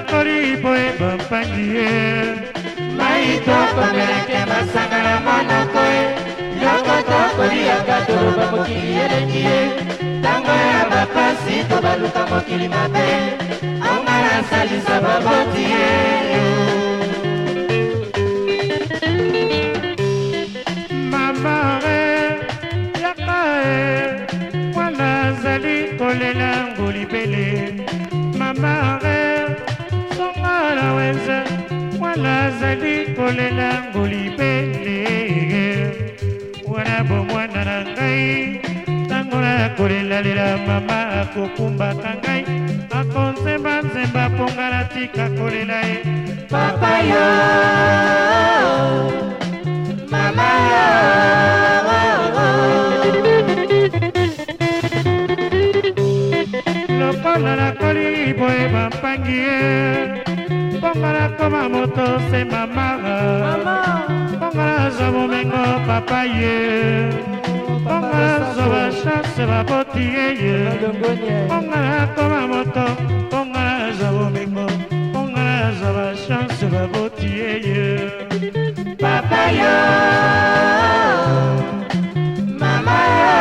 koli boye bampangie maitoko meleke masangala monoko e biloko tokoliaka toloba mokili elengi ye ntango ya bapasi to baluka mokili mabe onga nasalisa baboti ye mamare yaka e mwana azali kolela ngolibele mamare songa na wenze mwana azali kolela ngolibele wana bomwana na ngai ntango nakolelalela mama akokumbaka ngai akonzembanzemba mponga natika kolela ye papa yo mama yo lokola nakoli boye bampangi ye mponga nakoma moto se mamara mponga nazwa bomengo papa ye mponga nazwa bachance baboti yeye mponga nakoma moto mponga nazwa bomengo mponga nazwa bachance baboti yeye papa yo mama yo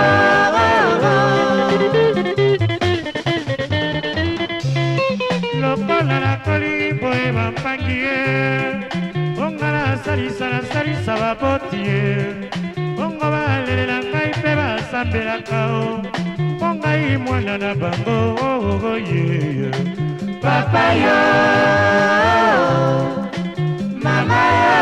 lokola nakoli boye bampangi ye onga nasalisa baboti ye ongo balelela ngai mpe basambelaka o mpo ngai mwana na bango oye papa yo mama yo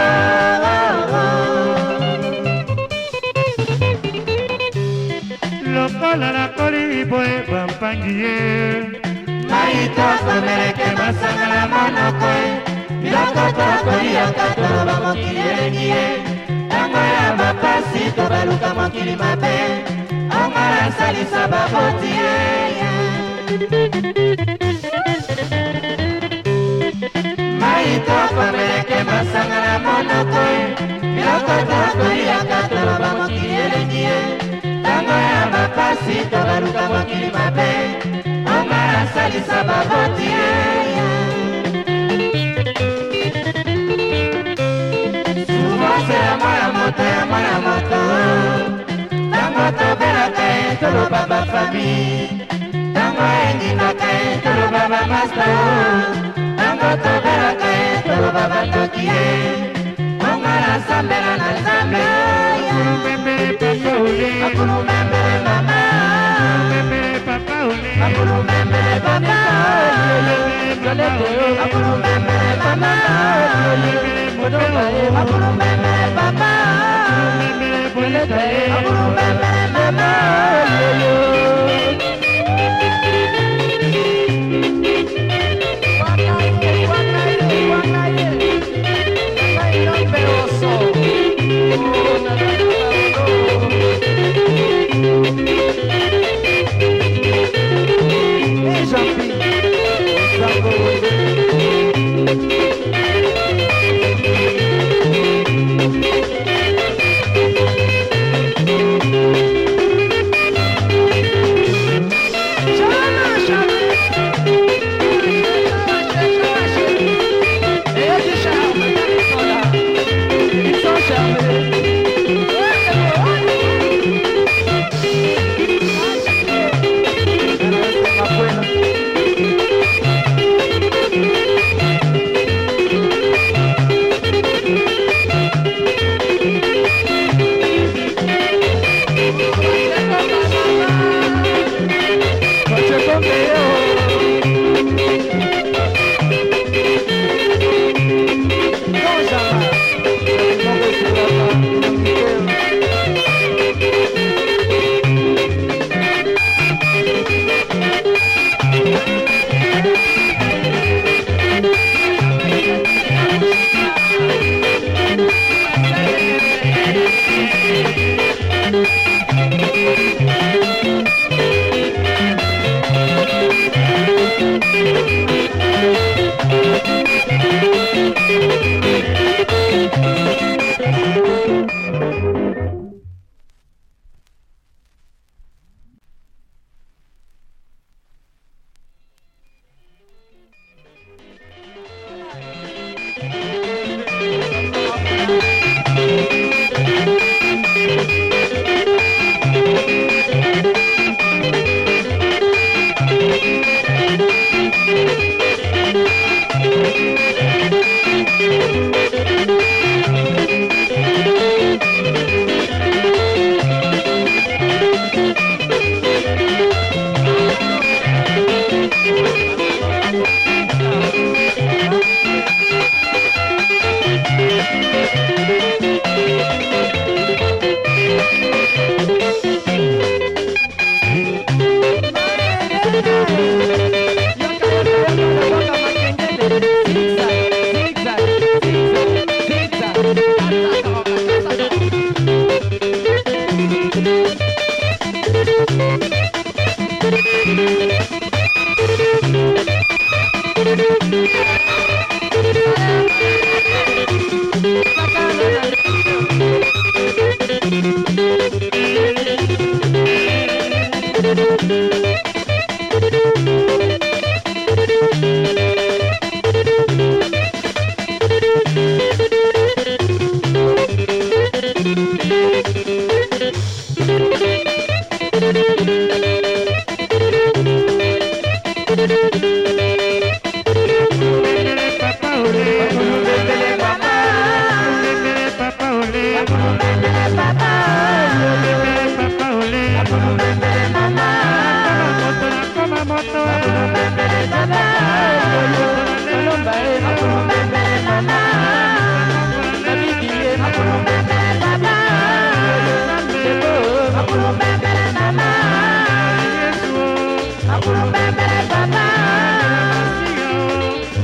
lokola nakoli boye bampangi ye maitoko meleke masangala monoko e biloko tokoliaka toloba mokili elengi ye ntango ya bapasi to baluka mokili mabe onga nasalisa baboti ye maitoko meleke masangala monoko e biloko tokoliaka toloba mokili elengi ye ntango ya bapasi to baluka mokili mabe onga nasalisa baboti ye subosela mwana moto ya mwana moto ntango tobelaka ye toloba bafami ntango endingaka ye toloba bamasta ntango tobelaka ye toloba batoki ye onga nasambela na nzambe akulumembele mama akulumembele papa akulumembele mama akulumembele papa akulumembele mama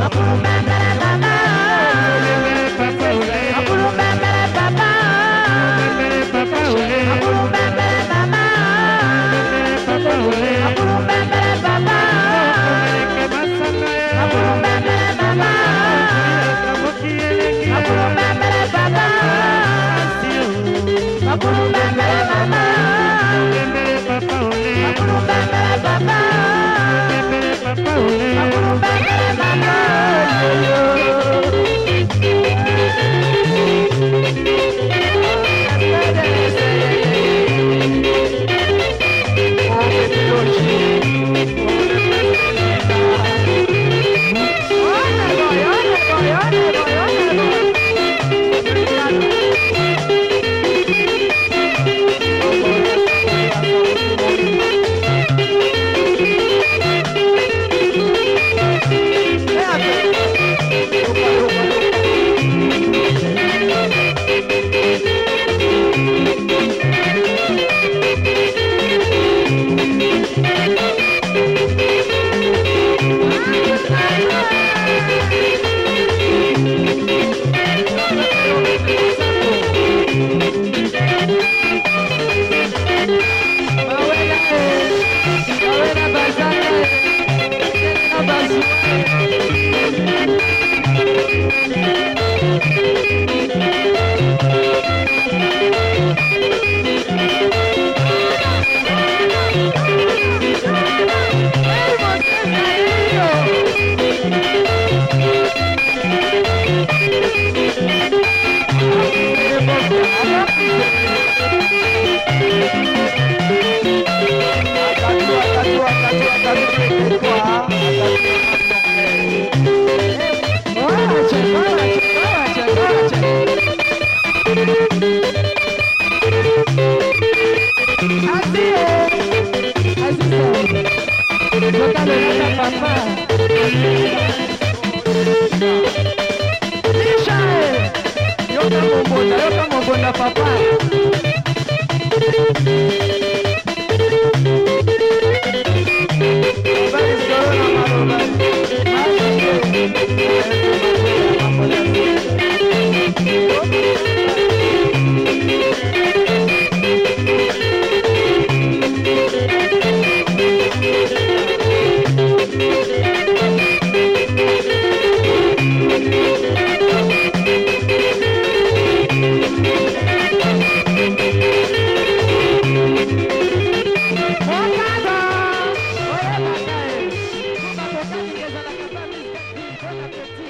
Petit